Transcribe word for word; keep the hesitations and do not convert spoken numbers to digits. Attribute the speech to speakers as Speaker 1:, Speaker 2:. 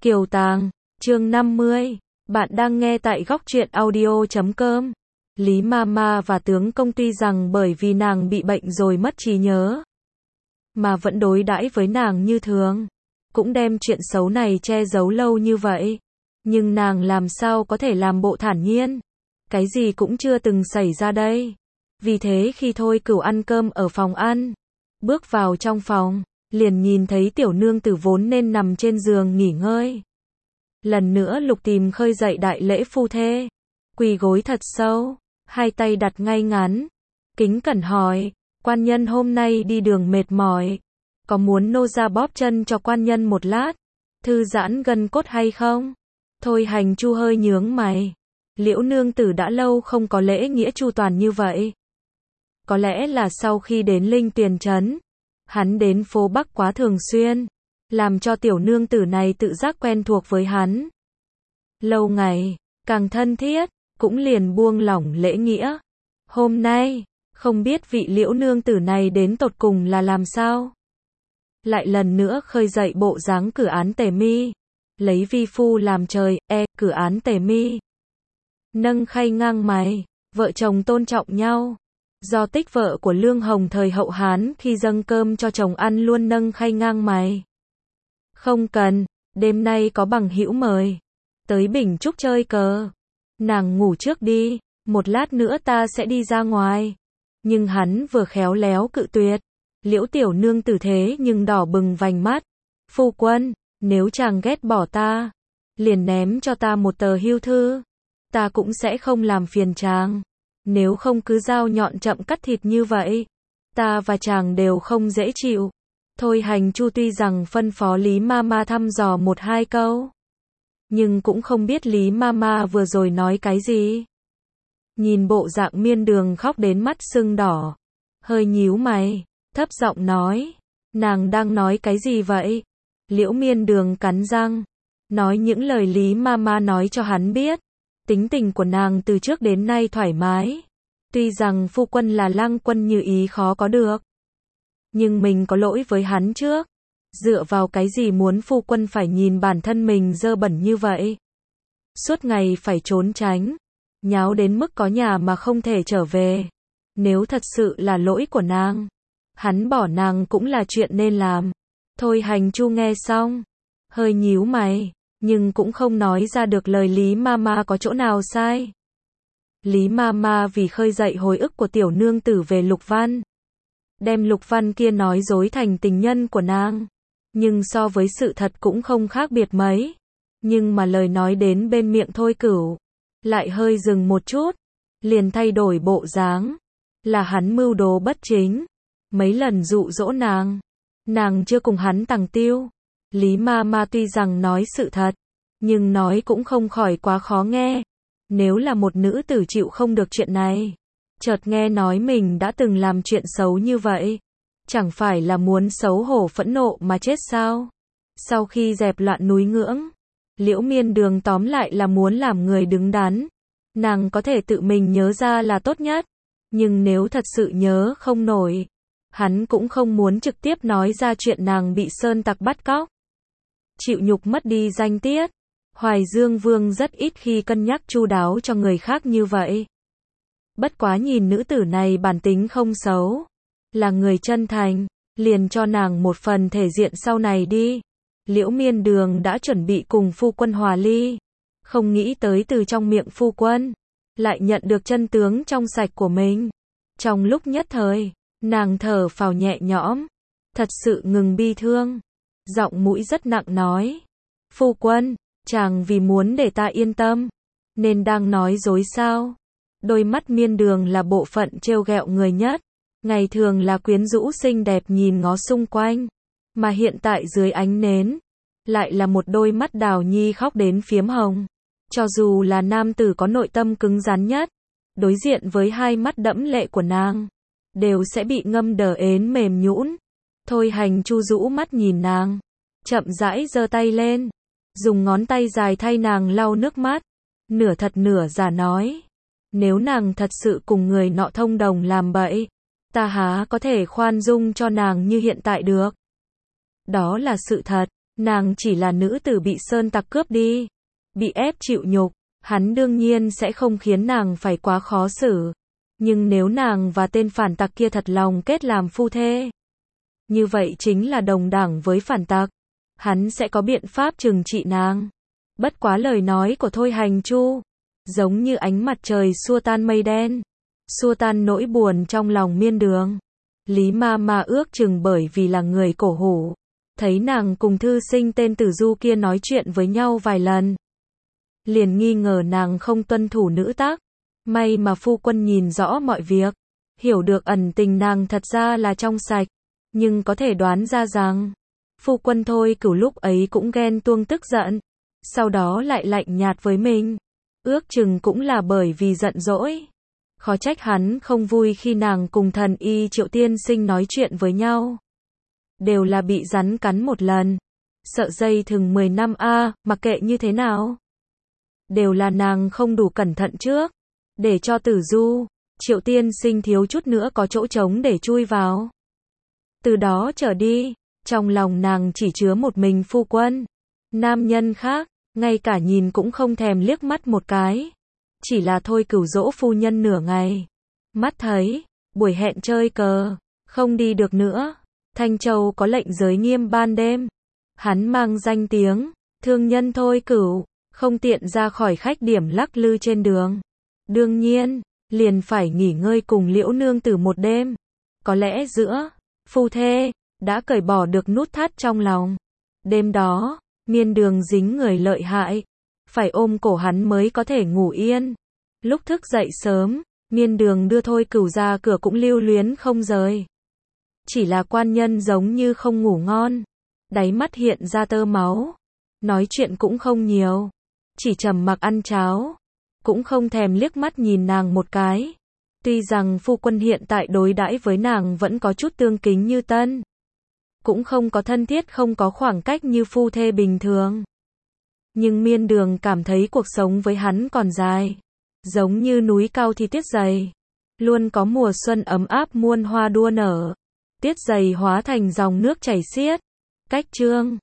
Speaker 1: Kiều Tàng, chương năm mươi. Bạn đang nghe tại góc truyện audio chấm com. Lý Mama và tướng công tuy rằng bởi vì nàng bị bệnh rồi mất trí nhớ, mà vẫn đối đãi với nàng như thường, cũng đem chuyện xấu này che giấu lâu như vậy. Nhưng nàng làm sao có thể làm bộ thản nhiên, cái gì cũng chưa từng xảy ra đây. Vì thế khi Thôi Cửu ăn cơm ở phòng ăn, bước vào trong phòng, liền nhìn thấy tiểu nương tử vốn nên nằm trên giường nghỉ ngơi. Lần nữa Lục Tìm khơi dậy đại lễ phu thê, quỳ gối thật sâu, hai tay đặt ngay ngắn, kính cẩn hỏi, quan nhân hôm nay đi đường mệt mỏi, có muốn nô ra bóp chân cho quan nhân một lát, thư giãn gân cốt hay không? Thôi Hành Chu hơi nhướng mày, Liễu nương tử đã lâu không có lễ nghĩa chu toàn như vậy. Có lẽ là sau khi đến Linh Tuyền trấn, hắn đến phố Bắc quá thường xuyên, làm cho tiểu nương tử này tự giác quen thuộc với hắn. Lâu ngày, càng thân thiết, cũng liền buông lỏng lễ nghĩa. Hôm nay, không biết vị Liễu nương tử này đến tột cùng là làm sao? Lại lần nữa khơi dậy bộ dáng cử án tề mi, lấy vi phu làm trời, e, cử án tề mi. Nâng khay ngang mày, vợ chồng tôn trọng nhau. Do tích vợ của Lương Hồng thời hậu Hán khi dâng cơm cho chồng ăn luôn nâng khay ngang mày. Không cần, đêm nay có bằng hữu mời. Tới Bình Trúc chơi cờ. Nàng ngủ trước đi, một lát nữa ta sẽ đi ra ngoài. Nhưng hắn vừa khéo léo cự tuyệt. Liễu tiểu nương tử thế nhưng đỏ bừng vành mắt. Phu quân, nếu chàng ghét bỏ ta, liền ném cho ta một tờ hưu thư. Ta cũng sẽ không làm phiền chàng. Nếu không cứ dao nhọn chậm cắt thịt như vậy, ta và chàng đều không dễ chịu. Thôi Hành Chu tuy rằng phân phó Lý Mama thăm dò một hai câu, nhưng cũng không biết Lý Mama vừa rồi nói cái gì. Nhìn bộ dạng Miên Đường khóc đến mắt sưng đỏ, hơi nhíu mày, thấp giọng nói, nàng đang nói cái gì vậy? Liễu Miên Đường cắn răng, nói những lời Lý Mama nói cho hắn biết. Tính tình của nàng từ trước đến nay thoải mái. Tuy rằng phu quân là Lăng Quân Như Ý khó có được, nhưng mình có lỗi với hắn trước. Dựa vào cái gì muốn phu quân phải nhìn bản thân mình dơ bẩn như vậy? Suốt ngày phải trốn tránh, nháo đến mức có nhà mà không thể trở về. Nếu thật sự là lỗi của nàng, hắn bỏ nàng cũng là chuyện nên làm. Thôi Hành Chu nghe xong, hơi nhíu mày, nhưng cũng không nói ra được lời Lý Mama có chỗ nào sai. Lý Mama vì khơi dậy hồi ức của tiểu nương tử về Lục Văn, đem Lục Văn kia nói dối thành tình nhân của nàng. Nhưng so với sự thật cũng không khác biệt mấy. Nhưng mà lời nói đến bên miệng Thôi Cửu, lại hơi dừng một chút, liền thay đổi bộ dáng. Là hắn mưu đồ bất chính, mấy lần dụ dỗ nàng, nàng chưa cùng hắn tằng tiêu. Lý Mama tuy rằng nói sự thật, nhưng nói cũng không khỏi quá khó nghe. Nếu là một nữ tử chịu không được chuyện này, chợt nghe nói mình đã từng làm chuyện xấu như vậy, chẳng phải là muốn xấu hổ phẫn nộ mà chết sao? Sau khi dẹp loạn núi ngưỡng, Liễu Miên Đường tóm lại là muốn làm người đứng đắn. Nàng có thể tự mình nhớ ra là tốt nhất, nhưng nếu thật sự nhớ không nổi, hắn cũng không muốn trực tiếp nói ra chuyện nàng bị sơn tặc bắt cóc, chịu nhục mất đi danh tiết. Hoài Dương Vương rất ít khi cân nhắc chu đáo cho người khác như vậy. Bất quá nhìn nữ tử này bản tính không xấu, là người chân thành, liền cho nàng một phần thể diện sau này đi. Liễu Miên Đường đã chuẩn bị cùng phu quân hòa ly, không nghĩ tới từ trong miệng phu quân, lại nhận được chân tướng trong sạch của mình. Trong lúc nhất thời, nàng thở phào nhẹ nhõm, thật sự ngừng bi thương. Giọng mũi rất nặng nói, phu quân, chàng vì muốn để ta yên tâm, nên đang nói dối sao? Đôi mắt Miên Đường là bộ phận trêu ghẹo người nhất, ngày thường là quyến rũ xinh đẹp nhìn ngó xung quanh, mà hiện tại dưới ánh nến, lại là một đôi mắt đào nhi khóc đến phiếm hồng. Cho dù là nam tử có nội tâm cứng rắn nhất, đối diện với hai mắt đẫm lệ của nàng, đều sẽ bị ngâm đờ ến mềm nhũn. Thôi Hành Chu rũ mắt nhìn nàng, chậm rãi giơ tay lên, dùng ngón tay dài thay nàng lau nước mắt, nửa thật nửa giả nói, nếu nàng thật sự cùng người nọ thông đồng làm bậy, ta há có thể khoan dung cho nàng như hiện tại được. Đó là sự thật, Nàng chỉ là nữ tử bị sơn tặc cướp đi, bị ép chịu nhục, hắn đương nhiên sẽ không khiến nàng phải quá khó xử. Nhưng nếu nàng và tên phản tặc kia thật lòng kết làm phu thê, như vậy chính là đồng đẳng với phản tặc. Hắn sẽ có biện pháp trừng trị nàng. Bất quá lời nói của Thôi Hành Chu, giống như ánh mặt trời xua tan mây đen, xua tan nỗi buồn trong lòng Miên Đường. Lý ma ma ước chừng bởi vì là người cổ hủ, thấy nàng cùng thư sinh tên Tử Du kia nói chuyện với nhau vài lần, liền nghi ngờ nàng không tuân thủ nữ tắc. May mà phu quân nhìn rõ mọi việc, hiểu được ẩn tình nàng thật ra là trong sạch, nhưng có thể đoán ra rằng phu quân Thôi Cửu lúc ấy cũng ghen tuông tức giận, sau đó lại lạnh nhạt với mình. Ước chừng cũng là bởi vì giận dỗi. Khó trách hắn không vui khi nàng cùng thần y Triệu tiên sinh nói chuyện với nhau. Đều là bị rắn cắn một lần. Sợ dây thừng mười năm a, mặc kệ như thế nào. Đều là nàng không đủ cẩn thận trước. Để cho Tử Du, Triệu tiên sinh thiếu chút nữa có chỗ trống để chui vào. Từ đó trở đi, trong lòng nàng chỉ chứa một mình phu quân. Nam nhân khác, ngay cả nhìn cũng không thèm liếc mắt một cái. Chỉ là Thôi Cửu dỗ phu nhân nửa ngày. Mắt thấy, buổi hẹn chơi cờ, không đi được nữa. Thanh Châu có lệnh giới nghiêm ban đêm. Hắn mang danh tiếng, thương nhân Thôi Cửu, không tiện ra khỏi khách điểm lắc lư trên đường. Đương nhiên, liền phải nghỉ ngơi cùng Liễu nương tử một đêm. Có lẽ giữa phu thê đã cởi bỏ được nút thắt trong lòng. Đêm đó, Miên Đường dính người lợi hại, phải ôm cổ hắn mới có thể ngủ yên. Lúc thức dậy sớm, Miên Đường đưa Thôi Cửu ra cửa cũng lưu luyến không rời. Chỉ là quan nhân giống như không ngủ ngon, đáy mắt hiện ra tơ máu, nói chuyện cũng không nhiều, chỉ trầm mặc ăn cháo, cũng không thèm liếc mắt nhìn nàng một cái. Tuy rằng phu quân hiện tại đối đãi với nàng vẫn có chút tương kính như tân, cũng không có thân thiết, không có khoảng cách như phu thê bình thường. Nhưng Miên Đường cảm thấy cuộc sống với hắn còn dài, giống như núi cao thì tiết dày, luôn có mùa xuân ấm áp muôn hoa đua nở, tiết dày hóa thành dòng nước chảy xiết. Cách chương